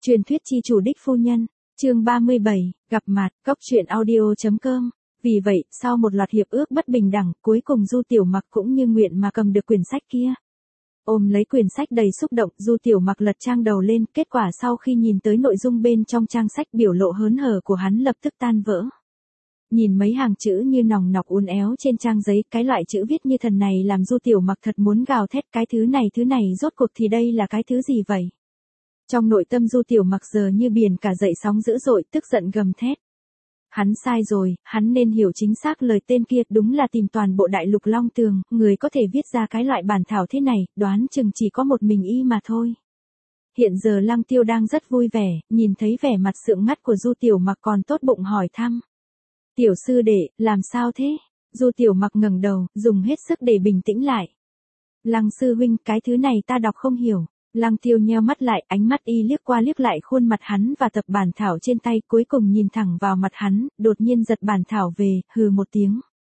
Truyền thuyết chi chủ đích phu nhân, chương 37, gặp mặt, cốc truyện audio.com. Vì vậy, sau một loạt hiệp ước bất bình đẳng, cuối cùng Du Tiểu Mặc cũng như nguyện mà cầm được quyển sách kia. Ôm lấy quyển sách đầy xúc động, Du Tiểu Mặc lật trang đầu lên, kết quả sau khi nhìn tới nội dung bên trong trang sách, biểu lộ hớn hở của hắn lập tức tan vỡ. Nhìn mấy hàng chữ như nòng nọc uốn éo trên trang giấy, cái loại chữ viết như thần này làm Du Tiểu Mặc thật muốn gào thét, cái thứ này rốt cuộc thì đây là cái thứ gì vậy? Trong nội tâm Du Tiểu Mặc giờ như biển cả dậy sóng dữ dội, tức giận gầm thét. Hắn sai rồi, hắn nên hiểu chính xác lời tên kia, đúng là tìm toàn bộ đại lục Long Tường, người có thể viết ra cái loại bản thảo thế này, đoán chừng chỉ có một mình y mà thôi. Hiện giờ Lăng Tiêu đang rất vui vẻ, nhìn thấy vẻ mặt sượng ngắt của Du Tiểu Mặc còn tốt bụng hỏi thăm. Tiểu sư đệ, làm sao thế? Du Tiểu Mặc ngẩng đầu, dùng hết sức để bình tĩnh lại. Lăng sư huynh, cái thứ này ta đọc không hiểu. Lăng Tiêu nheo mắt lại, ánh mắt y liếc qua liếc lại khuôn mặt hắn và tập bản thảo trên tay, cuối cùng nhìn thẳng vào mặt hắn, đột nhiên giật bản thảo về, hừ một tiếng.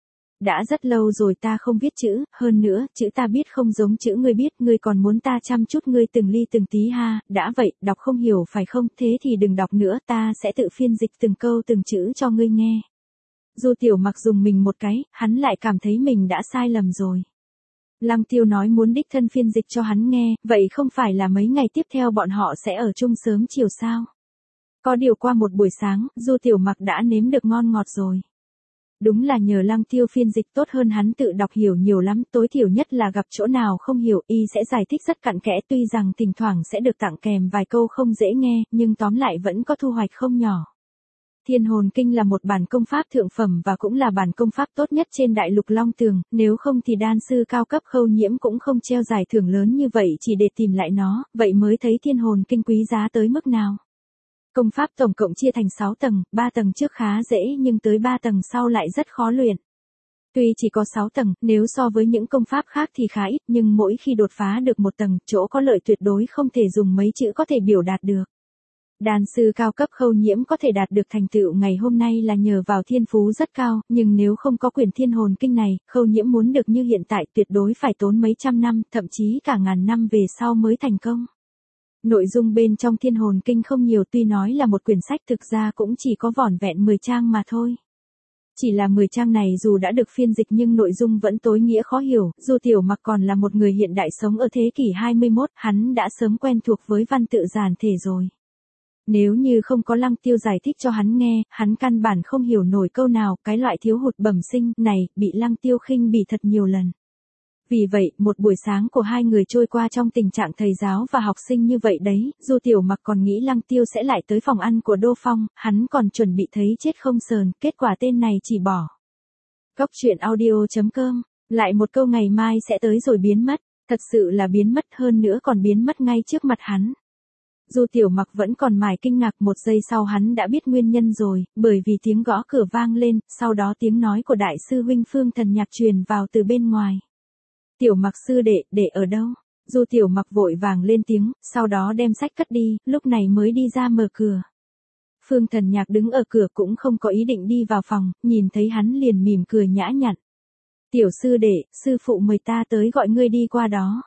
Đã rất lâu rồi ta không viết chữ, hơn nữa, chữ ta biết không giống chữ ngươi biết, ngươi còn muốn ta chăm chút ngươi từng ly từng tí ha, đã vậy, đọc không hiểu phải không, thế thì đừng đọc nữa, ta sẽ tự phiên dịch từng câu từng chữ cho ngươi nghe. Du Tiểu Mặc dùng mình một cái, hắn lại cảm thấy mình đã sai lầm rồi. Lăng Tiêu nói muốn đích thân phiên dịch cho hắn nghe, vậy không phải là mấy ngày tiếp theo bọn họ sẽ ở chung sớm chiều sao? Có điều qua một buổi sáng, Du Tiểu Mặc đã nếm được ngon ngọt rồi. Đúng là nhờ Lăng Tiêu phiên dịch tốt hơn hắn tự đọc hiểu nhiều lắm, tối thiểu nhất là gặp chỗ nào không hiểu, y sẽ giải thích rất cặn kẽ, tuy rằng thỉnh thoảng sẽ được tặng kèm vài câu không dễ nghe, nhưng tóm lại vẫn có thu hoạch không nhỏ. Thiên Hồn Kinh là một bản công pháp thượng phẩm và cũng là bản công pháp tốt nhất trên đại lục Long Tường, nếu không thì đan sư cao cấp Khâu Nhiễm cũng không treo giải thưởng lớn như vậy chỉ để tìm lại nó, vậy mới thấy Thiên Hồn Kinh quý giá tới mức nào. Công pháp tổng cộng chia thành 6 tầng, 3 tầng trước khá dễ nhưng tới 3 tầng sau lại rất khó luyện. Tuy chỉ có 6 tầng, nếu so với những công pháp khác thì khá ít, nhưng mỗi khi đột phá được một tầng, chỗ có lợi tuyệt đối không thể dùng mấy chữ có thể biểu đạt được. Đan sư cao cấp Khâu Nhiễm có thể đạt được thành tựu ngày hôm nay là nhờ vào thiên phú rất cao, nhưng nếu không có quyển Thiên Hồn Kinh này, Khâu Nhiễm muốn được như hiện tại tuyệt đối phải tốn mấy trăm năm, thậm chí cả ngàn năm về sau mới thành công. Nội dung bên trong Thiên Hồn Kinh không nhiều, tuy nói là một quyển sách thực ra cũng chỉ có vỏn vẹn 10 trang mà thôi. Chỉ là 10 trang này dù đã được phiên dịch nhưng nội dung vẫn tối nghĩa khó hiểu, Du Tiểu Mặc còn là một người hiện đại sống ở thế kỷ 21, hắn đã sớm quen thuộc với văn tự giản thể rồi. Nếu như không có Lăng Tiêu giải thích cho hắn nghe, hắn căn bản không hiểu nổi câu nào, cái loại thiếu hụt bẩm sinh này, bị Lăng Tiêu khinh bỉ thật nhiều lần. Vì vậy, một buổi sáng của hai người trôi qua trong tình trạng thầy giáo và học sinh như vậy đấy, Du Tiểu Mặc còn nghĩ Lăng Tiêu sẽ lại tới phòng ăn của Đô Phong, hắn còn chuẩn bị thấy chết không sờn, kết quả tên này chỉ bỏ. Cốc truyện audio.com, lại một câu ngày mai sẽ tới rồi biến mất, thật sự là biến mất, hơn nữa còn biến mất ngay trước mặt hắn. Du Tiểu Mặc vẫn còn mải kinh ngạc, một giây sau hắn đã biết nguyên nhân rồi, bởi vì tiếng gõ cửa vang lên, sau đó tiếng nói của đại sư huynh Phương Thần Nhạc truyền vào từ bên ngoài. Tiểu Mặc sư đệ, để ở đâu? Du Tiểu Mặc vội vàng lên tiếng, sau đó đem sách cất đi, lúc này mới đi ra mở cửa. Phương Thần Nhạc đứng ở cửa cũng không có ý định đi vào phòng, nhìn thấy hắn liền mỉm cười nhã nhặn. Tiểu sư đệ, sư phụ mời ta tới gọi ngươi đi qua đó.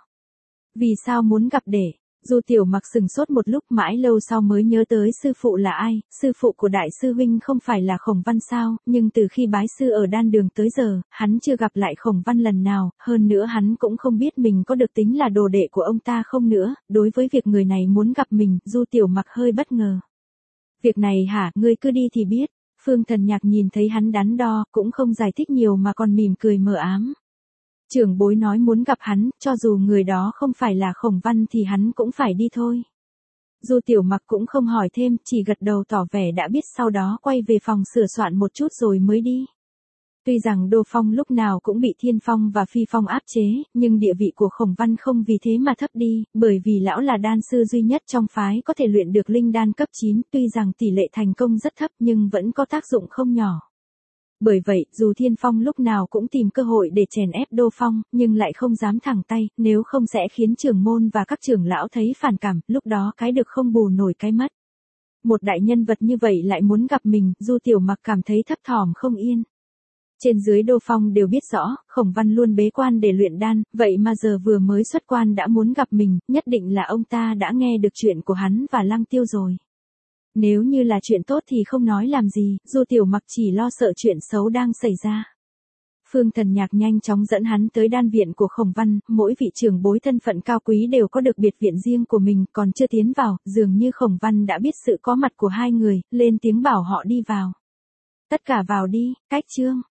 Vì sao muốn gặp để? Du Tiểu Mặc sừng sốt một lúc, mãi lâu sau mới nhớ tới sư phụ là ai, sư phụ của đại sư huynh không phải là Khổng Văn sao, nhưng từ khi bái sư ở đan đường tới giờ, hắn chưa gặp lại Khổng Văn lần nào, hơn nữa hắn cũng không biết mình có được tính là đồ đệ của ông ta không nữa, đối với việc người này muốn gặp mình, Du Tiểu Mặc hơi bất ngờ. Việc này hả, ngươi cứ đi thì biết. Phương Thần Nhạc nhìn thấy hắn đắn đo, cũng không giải thích nhiều mà còn mỉm cười mờ ám. Trưởng bối nói muốn gặp hắn, cho dù người đó không phải là Khổng Văn thì hắn cũng phải đi thôi. Du Tiểu Mặc cũng không hỏi thêm, chỉ gật đầu tỏ vẻ đã biết, sau đó quay về phòng sửa soạn một chút rồi mới đi. Tuy rằng Đô Phong lúc nào cũng bị Thiên Phong và Phi Phong áp chế, nhưng địa vị của Khổng Văn không vì thế mà thấp đi, bởi vì lão là đan sư duy nhất trong phái có thể luyện được linh đan cấp 9, tuy rằng tỷ lệ thành công rất thấp nhưng vẫn có tác dụng không nhỏ. Bởi vậy, dù Thiên Phong lúc nào cũng tìm cơ hội để chèn ép Đô Phong, nhưng lại không dám thẳng tay, nếu không sẽ khiến trưởng môn và các trưởng lão thấy phản cảm, lúc đó cái được không bù nổi cái mất. Một đại nhân vật như vậy lại muốn gặp mình, Du Tiểu Mặc cảm thấy thấp thỏm không yên. Trên dưới Đô Phong đều biết rõ, Khổng Văn luôn bế quan để luyện đan, vậy mà giờ vừa mới xuất quan đã muốn gặp mình, nhất định là ông ta đã nghe được chuyện của hắn và Lăng Tiêu rồi. Nếu như là chuyện tốt thì không nói làm gì, Du Tiểu Mặc chỉ lo sợ chuyện xấu đang xảy ra. Phương Thần Nhạc nhanh chóng dẫn hắn tới đan viện của Khổng Văn, mỗi vị trưởng bối thân phận cao quý đều có được biệt viện riêng của mình, còn chưa tiến vào, dường như Khổng Văn đã biết sự có mặt của hai người, lên tiếng bảo họ đi vào. Tất cả vào đi, cách chương.